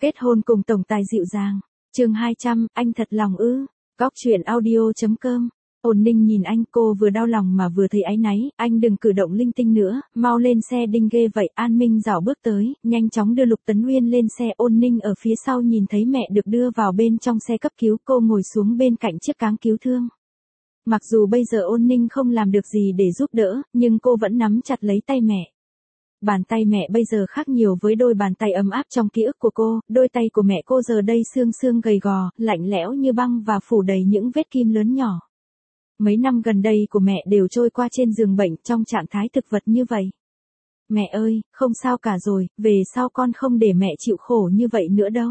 Kết hôn cùng tổng tài dịu dàng. Chương 200, anh thật lòng ư? Góc truyện audio.com. Ôn Ninh nhìn anh, cô vừa đau lòng mà vừa thấy áy náy, anh đừng cử động linh tinh nữa, mau lên xe đinh ghê vậy. An Minh rảo bước tới, nhanh chóng đưa Lục Tấn Uyên lên xe. Ôn Ninh ở phía sau nhìn thấy mẹ được đưa vào bên trong xe cấp cứu, cô ngồi xuống bên cạnh chiếc cáng cứu thương. Mặc dù bây giờ Ôn Ninh không làm được gì để giúp đỡ, nhưng cô vẫn nắm chặt lấy tay mẹ. Bàn tay mẹ bây giờ khác nhiều với đôi bàn tay ấm áp trong ký ức của cô, đôi tay của mẹ cô giờ đây xương xương gầy gò, lạnh lẽo như băng và phủ đầy những vết kim lớn nhỏ. Mấy năm gần đây của mẹ đều trôi qua trên giường bệnh trong trạng thái thực vật như vậy. Mẹ ơi, không sao cả rồi, về sau con không để mẹ chịu khổ như vậy nữa đâu.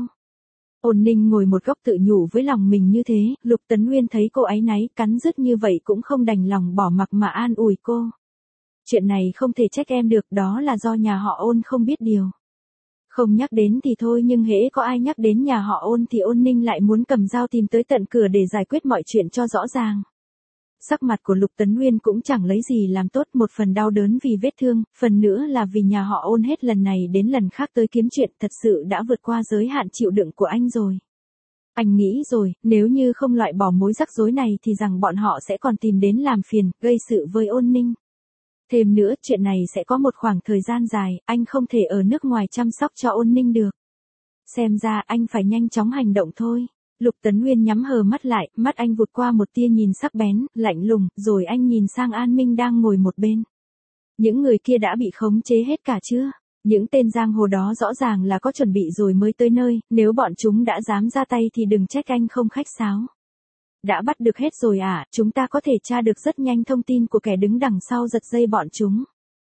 Ôn Ninh ngồi một góc tự nhủ với lòng mình như thế. Lục Tấn Uyên thấy cô áy náy, cắn rứt như vậy cũng không đành lòng bỏ mặc mà an ủi cô. Chuyện này không thể trách em được, đó là do nhà họ Ôn không biết điều. Không nhắc đến thì thôi, nhưng hễ có ai nhắc đến nhà họ Ôn thì Ôn Ninh lại muốn cầm dao tìm tới tận cửa để giải quyết mọi chuyện cho rõ ràng. Sắc mặt của Lục Tấn Uyên cũng chẳng lấy gì làm tốt, một phần đau đớn vì vết thương, phần nữa là vì nhà họ Ôn hết lần này đến lần khác tới kiếm chuyện, thật sự đã vượt qua giới hạn chịu đựng của anh rồi. Anh nghĩ rồi, nếu như không loại bỏ mối rắc rối này thì rằng bọn họ sẽ còn tìm đến làm phiền, gây sự với Ôn Ninh. Thêm nữa, chuyện này sẽ có một khoảng thời gian dài, anh không thể ở nước ngoài chăm sóc cho Ôn Ninh được. Xem ra anh phải nhanh chóng hành động thôi. Lục Tấn Uyên nhắm hờ mắt lại, mắt anh vụt qua một tia nhìn sắc bén, lạnh lùng, rồi anh nhìn sang An Minh đang ngồi một bên. Những người kia đã bị khống chế hết cả chưa? Những tên giang hồ đó rõ ràng là có chuẩn bị rồi mới tới nơi, nếu bọn chúng đã dám ra tay thì đừng trách anh không khách sáo. Đã bắt được hết rồi à, chúng ta có thể tra được rất nhanh thông tin của kẻ đứng đằng sau giật dây bọn chúng.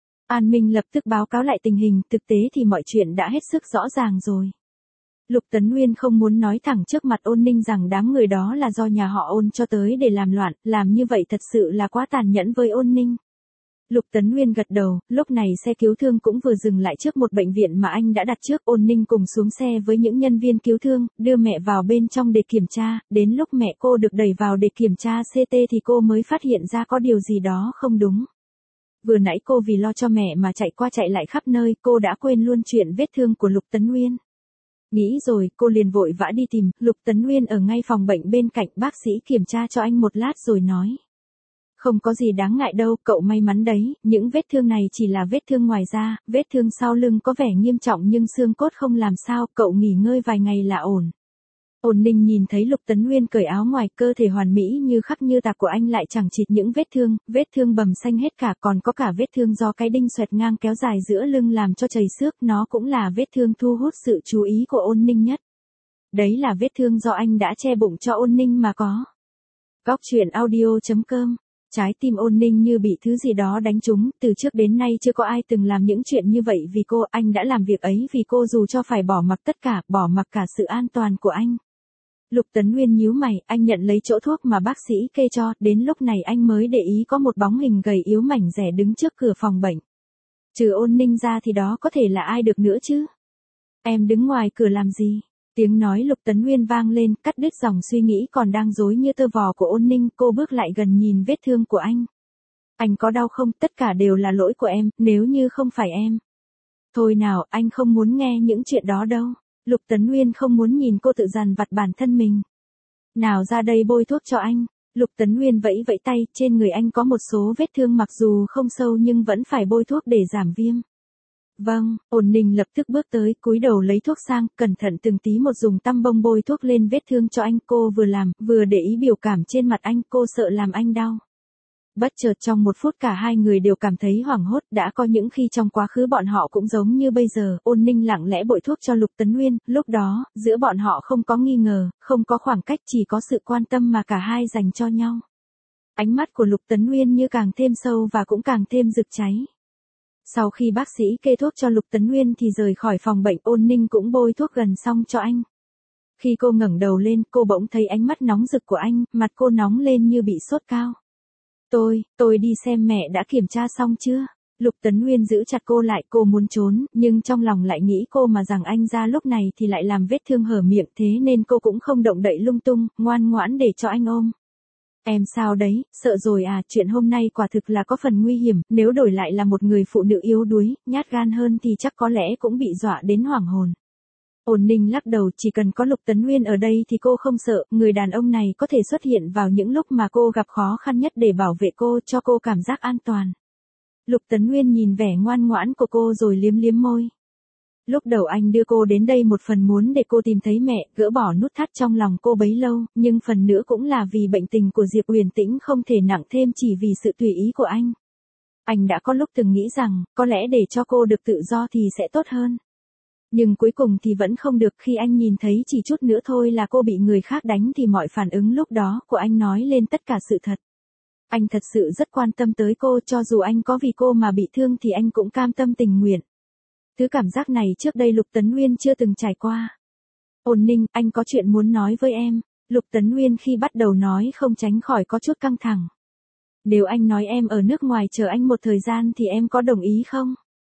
An Minh lập tức báo cáo lại tình hình, thực tế thì mọi chuyện đã hết sức rõ ràng rồi. Lục Tấn Uyên không muốn nói thẳng trước mặt Ôn Ninh rằng đám người đó là do nhà họ Ôn cho tới để làm loạn, làm như vậy thật sự là quá tàn nhẫn với Ôn Ninh. Lục Tấn Uyên gật đầu, lúc này xe cứu thương cũng vừa dừng lại trước một bệnh viện mà anh đã đặt trước. Ôn Ninh cùng xuống xe với những nhân viên cứu thương, đưa mẹ vào bên trong để kiểm tra, đến lúc mẹ cô được đẩy vào để kiểm tra CT thì cô mới phát hiện ra có điều gì đó không đúng. Vừa nãy cô vì lo cho mẹ mà chạy qua chạy lại khắp nơi, cô đã quên luôn chuyện vết thương của Lục Tấn Uyên. Nghĩ rồi, cô liền vội vã đi tìm. Lục Tấn Uyên ở ngay phòng bệnh bên cạnh, bác sĩ kiểm tra cho anh một lát rồi nói. Không có gì đáng ngại đâu, cậu may mắn đấy, những vết thương này chỉ là vết thương ngoài da, vết thương sau lưng có vẻ nghiêm trọng nhưng xương cốt không làm sao, cậu nghỉ ngơi vài ngày là ổn. Ôn Ninh nhìn thấy Lục Tấn Uyên cởi áo ngoài, cơ thể hoàn mỹ như khắc như tạc của anh lại chẳng chịt những vết thương bầm xanh hết cả, còn có cả vết thương do cái đinh xoẹt ngang kéo dài giữa lưng làm cho chảy xước, nó cũng là vết thương thu hút sự chú ý của Ôn Ninh nhất. Đấy là vết thương do anh đã che bụng cho Ôn Ninh mà có. Góc truyện audio.com. Trái tim Ôn Ninh như bị thứ gì đó đánh trúng, từ trước đến nay chưa có ai từng làm những chuyện như vậy vì cô, anh đã làm việc ấy vì cô dù cho phải bỏ mặc tất cả, bỏ mặc cả sự an toàn của anh. Lục Tấn Uyên nhíu mày, anh nhận lấy chỗ thuốc mà bác sĩ kê cho, đến lúc này anh mới để ý có một bóng hình gầy yếu mảnh rẻ đứng trước cửa phòng bệnh. Trừ Ôn Ninh ra thì đó có thể là ai được nữa chứ? Em đứng ngoài cửa làm gì? Tiếng nói Lục Tấn Uyên vang lên, cắt đứt dòng suy nghĩ còn đang rối như tơ vò của Ôn Ninh. Cô bước lại gần nhìn vết thương của anh. Anh có đau không? Tất cả đều là lỗi của em, nếu như không phải em. Thôi nào, anh không muốn nghe những chuyện đó đâu. Lục Tấn Uyên không muốn nhìn cô tự dằn vặt bản thân mình. Nào ra đây bôi thuốc cho anh. Lục Tấn Uyên vẫy vẫy tay, trên người anh có một số vết thương mặc dù không sâu nhưng vẫn phải bôi thuốc để giảm viêm. Vâng, Ôn Ninh lập tức bước tới, cúi đầu lấy thuốc sang, cẩn thận từng tí một dùng tăm bông bôi thuốc lên vết thương cho anh. Cô vừa làm, vừa để ý biểu cảm trên mặt anh, cô sợ làm anh đau. Bất chợt trong một phút cả hai người đều cảm thấy hoảng hốt, đã có những khi trong quá khứ bọn họ cũng giống như bây giờ. Ôn Ninh lặng lẽ bôi thuốc cho Lục Tấn Uyên, lúc đó, giữa bọn họ không có nghi ngờ, không có khoảng cách, chỉ có sự quan tâm mà cả hai dành cho nhau. Ánh mắt của Lục Tấn Uyên như càng thêm sâu và cũng càng thêm rực cháy. Sau khi bác sĩ kê thuốc cho Lục Tấn Uyên thì rời khỏi phòng bệnh. Ôn Ninh cũng bôi thuốc gần xong cho anh. Khi cô ngẩng đầu lên, cô bỗng thấy ánh mắt nóng rực của anh, mặt cô nóng lên như bị sốt cao. Tôi đi xem mẹ đã kiểm tra xong chưa? Lục Tấn Uyên giữ chặt cô lại, cô muốn trốn, nhưng trong lòng lại nghĩ cô mà rằng anh ra lúc này thì lại làm vết thương hở miệng, thế nên cô cũng không động đậy lung tung, ngoan ngoãn để cho anh ôm. Em sao đấy, sợ rồi à, chuyện hôm nay quả thực là có phần nguy hiểm, nếu đổi lại là một người phụ nữ yếu đuối, nhát gan hơn thì chắc có lẽ cũng bị dọa đến hoảng hồn. Ôn Ninh lắc đầu, chỉ cần có Lục Tấn Nguyên ở đây thì cô không sợ, người đàn ông này có thể xuất hiện vào những lúc mà cô gặp khó khăn nhất để bảo vệ cô, cho cô cảm giác an toàn. Lục Tấn Nguyên nhìn vẻ ngoan ngoãn của cô rồi liếm liếm môi. Lúc đầu anh đưa cô đến đây một phần muốn để cô tìm thấy mẹ, gỡ bỏ nút thắt trong lòng cô bấy lâu, nhưng phần nữa cũng là vì bệnh tình của Diệp Uyển Tĩnh không thể nặng thêm chỉ vì sự tùy ý của anh. Anh đã có lúc từng nghĩ rằng, có lẽ để cho cô được tự do thì sẽ tốt hơn. Nhưng cuối cùng thì vẫn không được, khi anh nhìn thấy chỉ chút nữa thôi là cô bị người khác đánh thì mọi phản ứng lúc đó của anh nói lên tất cả sự thật. Anh thật sự rất quan tâm tới cô, cho dù anh có vì cô mà bị thương thì anh cũng cam tâm tình nguyện. Thứ cảm giác này trước đây Lục Tấn Nguyên chưa từng trải qua. Ôn Ninh, anh có chuyện muốn nói với em. Lục Tấn Nguyên khi bắt đầu nói không tránh khỏi có chút căng thẳng. Nếu anh nói em ở nước ngoài chờ anh một thời gian thì em có đồng ý không?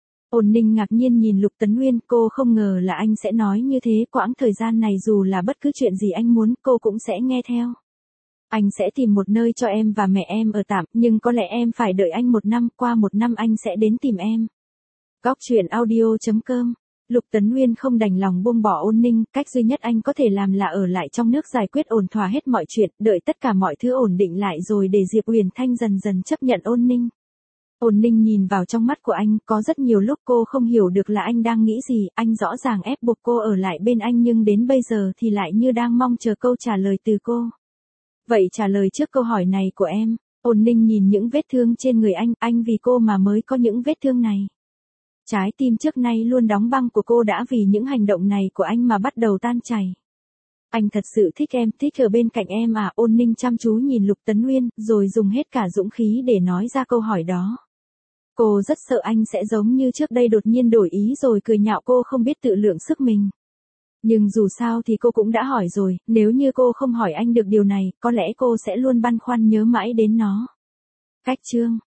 Ôn Ninh ngạc nhiên nhìn Lục Tấn Nguyên, cô không ngờ là anh sẽ nói như thế, quãng thời gian này dù là bất cứ chuyện gì anh muốn cô cũng sẽ nghe theo. Anh sẽ tìm một nơi cho em và mẹ em ở tạm, nhưng có lẽ em phải đợi anh 1 năm, qua 1 năm anh sẽ đến tìm em. Góc truyện audio.com. Lục Tấn Nguyên không đành lòng buông bỏ Ôn Ninh, cách duy nhất anh có thể làm là ở lại trong nước giải quyết ổn thỏa hết mọi chuyện, đợi tất cả mọi thứ ổn định lại rồi để Diệp Uyển Thanh dần dần chấp nhận Ôn Ninh. Ôn Ninh nhìn vào trong mắt của anh, có rất nhiều lúc cô không hiểu được là anh đang nghĩ gì, anh rõ ràng ép buộc cô ở lại bên anh nhưng đến bây giờ thì lại như đang mong chờ câu trả lời từ cô. Vậy trả lời trước câu hỏi này của em. Ôn Ninh nhìn những vết thương trên người anh vì cô mà mới có những vết thương này. Trái tim trước nay luôn đóng băng của cô đã vì những hành động này của anh mà bắt đầu tan chảy. Anh thật sự thích em, thích ở bên cạnh em à? Ôn Ninh chăm chú nhìn Lục Tấn Nguyên, rồi dùng hết cả dũng khí để nói ra câu hỏi đó. Cô rất sợ anh sẽ giống như trước đây đột nhiên đổi ý rồi cười nhạo cô không biết tự lượng sức mình. Nhưng dù sao thì cô cũng đã hỏi rồi, nếu như cô không hỏi anh được điều này, có lẽ cô sẽ luôn băn khoăn nhớ mãi đến nó. Cách chương